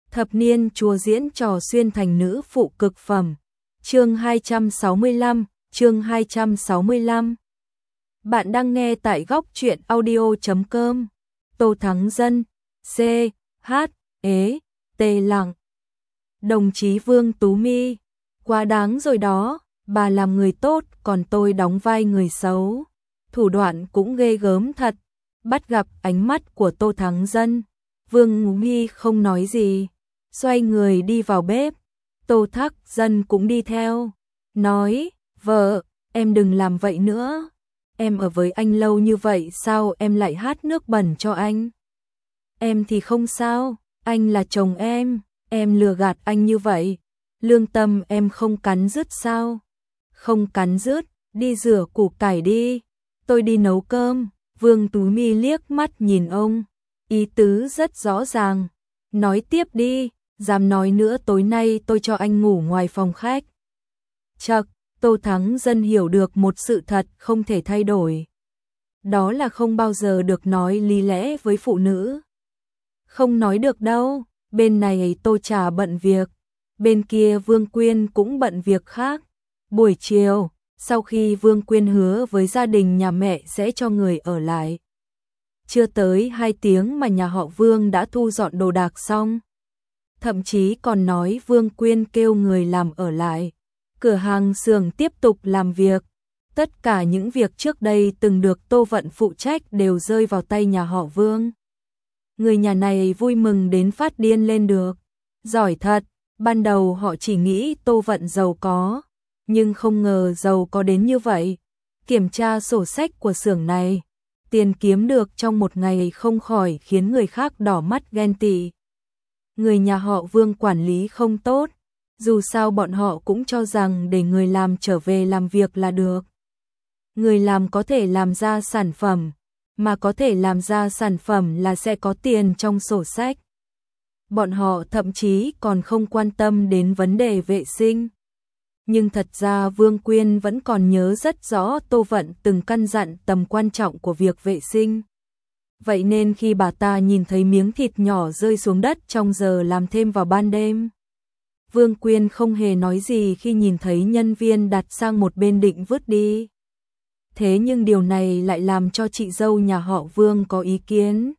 Thập niên chúa diễn trò xuyên thành nữ phụ cực phẩm. Chương 265, chương 265. Bạn đang nghe tại góc truyện audio.com. Tô Thắng Dân, C, H, ế, T lặng. Đồng chí Vương Tú My, quá đáng rồi đó, bà làm người tốt còn tôi đóng vai người xấu. Thủ đoạn cũng ghê gớm thật. Bắt gặp ánh mắt của Tô Thắng Dân, Vương Tú My không nói gì, xoay người đi vào bếp. Tô Thắng Dân cũng đi theo, nói, vợ, em đừng làm vậy nữa. Em ở với anh lâu như vậy sao em lại hát nước bẩn cho anh? Em thì không sao, anh là chồng em lừa gạt anh như vậy. Lương tâm em không cắn rứt sao? Không cắn rứt, đi rửa củ cải đi, tôi đi nấu cơm. Vương Tú My liếc mắt nhìn ông, ý tứ rất rõ ràng. Nói tiếp đi, dám nói nữa tối nay tôi cho anh ngủ ngoài phòng khách. Chậc, Tô Thắng Dân hiểu được một sự thật không thể thay đổi. Đó là không bao giờ được nói lý lẽ với phụ nữ. Không nói được đâu, bên này Tô Trà bận việc, bên kia Vương Quyên cũng bận việc khác. Buổi chiều, sau khi Vương Quyên hứa với gia đình nhà mẹ sẽ cho người ở lại, chưa tới 2 tiếng mà nhà họ Vương đã thu dọn đồ đạc xong. Thậm chí còn nói Vương Quyên kêu người làm ở lại, cửa hàng xưởng tiếp tục làm việc. Tất cả những việc trước đây từng được Tô Vận phụ trách đều rơi vào tay nhà họ Vương. Người nhà này vui mừng đến phát điên lên được. Giỏi thật, ban đầu họ chỉ nghĩ Tô Vận giàu có, nhưng không ngờ giàu có đến như vậy. Kiểm tra sổ sách của xưởng này, tiền kiếm được trong một ngày không khỏi khiến người khác đỏ mắt ghen tị. Người nhà họ Vương quản lý không tốt, dù sao bọn họ cũng cho rằng để người làm trở về làm việc là được. Người làm có thể làm ra sản phẩm, mà có thể làm ra sản phẩm là sẽ có tiền trong sổ sách. Bọn họ thậm chí còn không quan tâm đến vấn đề vệ sinh. Nhưng thật ra Vương Quyên vẫn còn nhớ rất rõ Tô Vận từng căn dặn tầm quan trọng của việc vệ sinh. Vậy nên khi bà ta nhìn thấy miếng thịt nhỏ rơi xuống đất trong giờ làm thêm vào ban đêm, Vương Quyên không hề nói gì khi nhìn thấy nhân viên đặt sang một bên định vứt đi. Thế nhưng điều này lại làm cho chị dâu nhà họ Vương có ý kiến.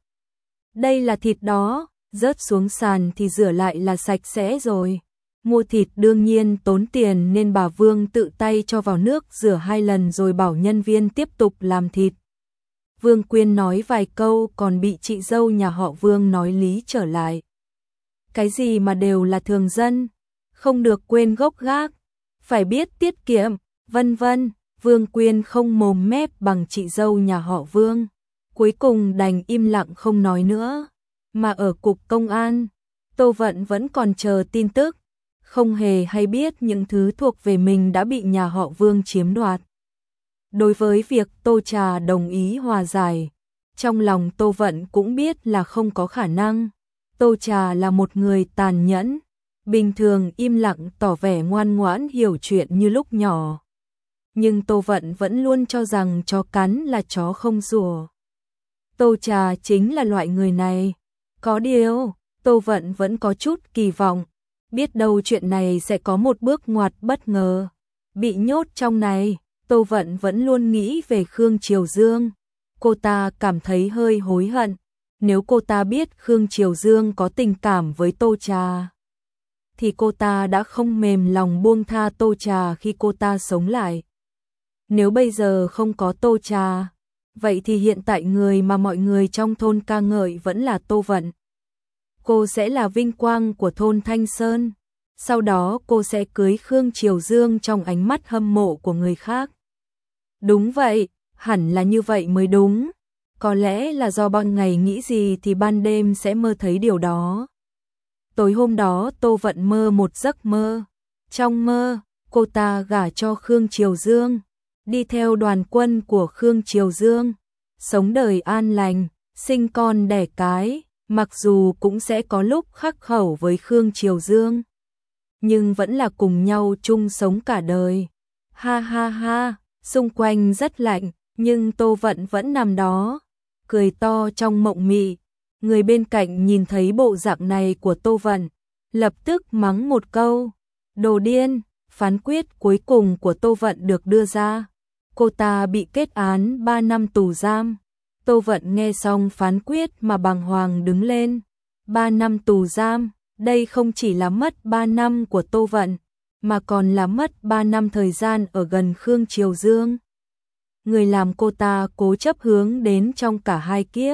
Đây là thịt đó, rớt xuống sàn thì rửa lại là sạch sẽ rồi. Mua thịt đương nhiên tốn tiền nên bà Vương tự tay cho vào nước rửa 2 lần rồi bảo nhân viên tiếp tục làm thịt. Vương Quyên nói vài câu còn bị chị dâu nhà họ Vương nói lý trở lại. Cái gì mà đều là thường dân, không được quên gốc gác, phải biết tiết kiệm, vân vân. Vương Quyên không mồm mép bằng chị dâu nhà họ Vương, cuối cùng đành im lặng không nói nữa. Mà ở cục công an, Tô Vận vẫn còn chờ tin tức, không hề hay biết những thứ thuộc về mình đã bị nhà họ Vương chiếm đoạt. Đối với việc Tô Trà đồng ý hòa giải, trong lòng Tô Vận cũng biết là không có khả năng. Tô Trà là một người tàn nhẫn, bình thường im lặng tỏ vẻ ngoan ngoãn hiểu chuyện như lúc nhỏ. Nhưng Tô Vận vẫn luôn cho rằng chó cắn là chó không sủa. Tô Trà chính là loại người này. Có điều, Tô Vận vẫn có chút kỳ vọng, biết đâu chuyện này sẽ có một bước ngoặt bất ngờ. Bị nhốt trong này, Tô Vận vẫn luôn nghĩ về Khương Triều Dương. Cô ta cảm thấy hơi hối hận. Nếu cô ta biết Khương Triều Dương có tình cảm với Tô Trà, thì cô ta đã không mềm lòng buông tha Tô Trà khi cô ta sống lại. Nếu bây giờ không có Tô Trà, vậy thì hiện tại người mà mọi người trong thôn ca ngợi vẫn là Tô Vận. Cô sẽ là vinh quang của thôn Thanh Sơn. Sau đó cô sẽ cưới Khương Triều Dương trong ánh mắt hâm mộ của người khác. Đúng vậy, hẳn là như vậy mới đúng. Có lẽ là do ban ngày nghĩ gì thì ban đêm sẽ mơ thấy điều đó. Tối hôm đó Tô Vận mơ một giấc mơ. Trong mơ, cô ta gả cho Khương Triều Dương, đi theo đoàn quân của Khương Triều Dương, sống đời an lành, sinh con đẻ cái, mặc dù cũng sẽ có lúc khắc khẩu với Khương Triều Dương, nhưng vẫn là cùng nhau chung sống cả đời. Ha ha ha, xung quanh rất lạnh, nhưng Tô Vận vẫn nằm đó, cười to trong mộng mị. Người bên cạnh nhìn thấy bộ dạng này của Tô Vận, lập tức mắng một câu, đồ điên. Phán quyết cuối cùng của Tô Vận được đưa ra. Cô ta bị kết án 3 năm tù giam. Tô Vận nghe xong phán quyết mà bàng hoàng đứng lên. 3 năm tù giam, đây không chỉ là mất 3 năm của Tô Vận, mà còn là mất 3 năm thời gian ở gần Khương Triều Dương. Người làm cô ta cố chấp hướng đến trong cả hai kiếp.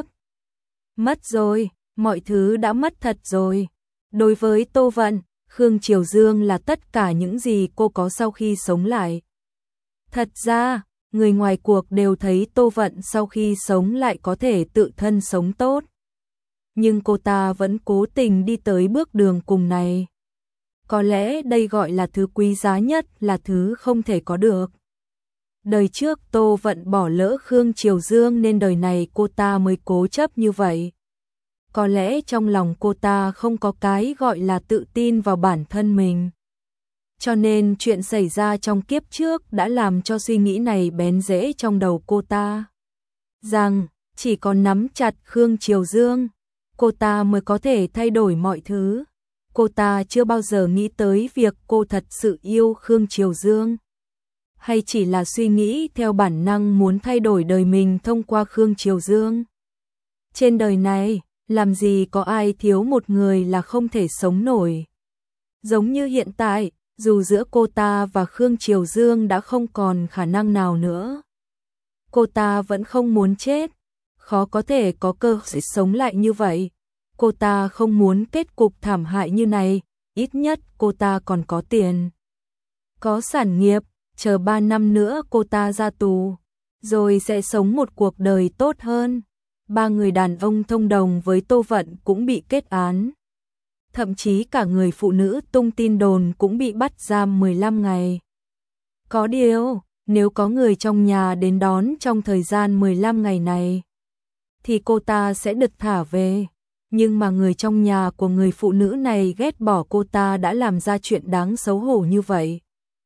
Mất rồi, mọi thứ đã mất thật rồi. Đối với Tô Vận, Khương Triều Dương là tất cả những gì cô có sau khi sống lại. Thật ra, người ngoài cuộc đều thấy Tô Vận sau khi sống lại có thể tự thân sống tốt. Nhưng cô ta vẫn cố tình đi tới bước đường cùng này. Có lẽ đây gọi là thứ quý giá nhất, là thứ không thể có được. Đời trước Tô Vận bỏ lỡ Khương Triều Dương nên đời này cô ta mới cố chấp như vậy. Có lẽ trong lòng cô ta không có cái gọi là tự tin vào bản thân mình. Cho nên chuyện xảy ra trong kiếp trước đã làm cho suy nghĩ này bén rễ trong đầu cô ta. Rằng, chỉ có nắm chặt Khương Triều Dương, cô ta mới có thể thay đổi mọi thứ. Cô ta chưa bao giờ nghĩ tới việc cô thật sự yêu Khương Triều Dương. Hay chỉ là suy nghĩ theo bản năng muốn thay đổi đời mình thông qua Khương Triều Dương. Trên đời này, làm gì có ai thiếu một người là không thể sống nổi. Giống như hiện tại, dù giữa cô ta và Khương Triều Dương đã không còn khả năng nào nữa. Cô ta vẫn không muốn chết, khó có thể có cơ hội sống lại như vậy. Cô ta không muốn kết cục thảm hại như này, ít nhất cô ta còn có tiền. Có sản nghiệp, chờ 3 năm nữa cô ta ra tù, rồi sẽ sống một cuộc đời tốt hơn. 3 người đàn ông thông đồng với Tô Vận cũng bị kết án. Thậm chí cả người phụ nữ tung tin đồn cũng bị bắt giam 15 ngày. Có điều, nếu có người trong nhà đến đón trong thời gian 15 ngày này, thì cô ta sẽ được thả về. Nhưng mà người trong nhà của người phụ nữ này ghét bỏ cô ta đã làm ra chuyện đáng xấu hổ như vậy.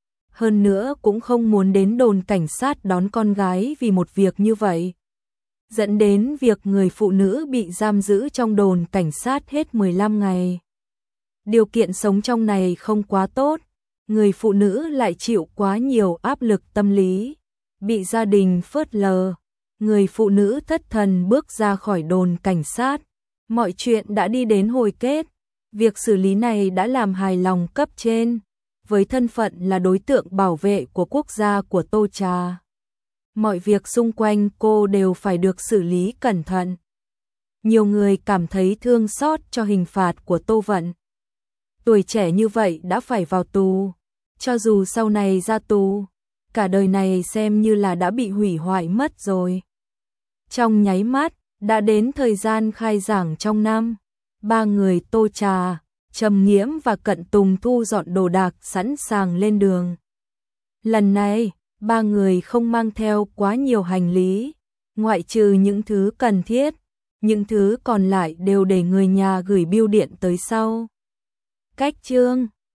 Hơn nữa cũng không muốn đến đồn cảnh sát đón con gái vì một việc như vậy. Dẫn đến việc người phụ nữ bị giam giữ trong đồn cảnh sát hết 15 ngày. Điều kiện sống trong này không quá tốt, người phụ nữ lại chịu quá nhiều áp lực tâm lý, bị gia đình phớt lờ. Người phụ nữ thất thần bước ra khỏi đồn cảnh sát, mọi chuyện đã đi đến hồi kết. Việc xử lý này đã làm hài lòng cấp trên, với thân phận là đối tượng bảo vệ của quốc gia của Tô Trà. Mọi việc xung quanh cô đều phải được xử lý cẩn thận. Nhiều người cảm thấy thương xót cho hình phạt của Tô Vận. Tuổi trẻ như vậy đã phải vào tù, cho dù sau này ra tù, cả đời này xem như là đã bị hủy hoại mất rồi. Trong nháy mắt, đã đến thời gian khai giảng trong năm. 3 người Tô Trà, Trầm Nghiễm và Cận Tùng thu dọn đồ đạc sẵn sàng lên đường. Lần này, 3 người không mang theo quá nhiều hành lý, ngoại trừ những thứ cần thiết, những thứ còn lại đều để người nhà gửi bưu điện tới sau. Cách chương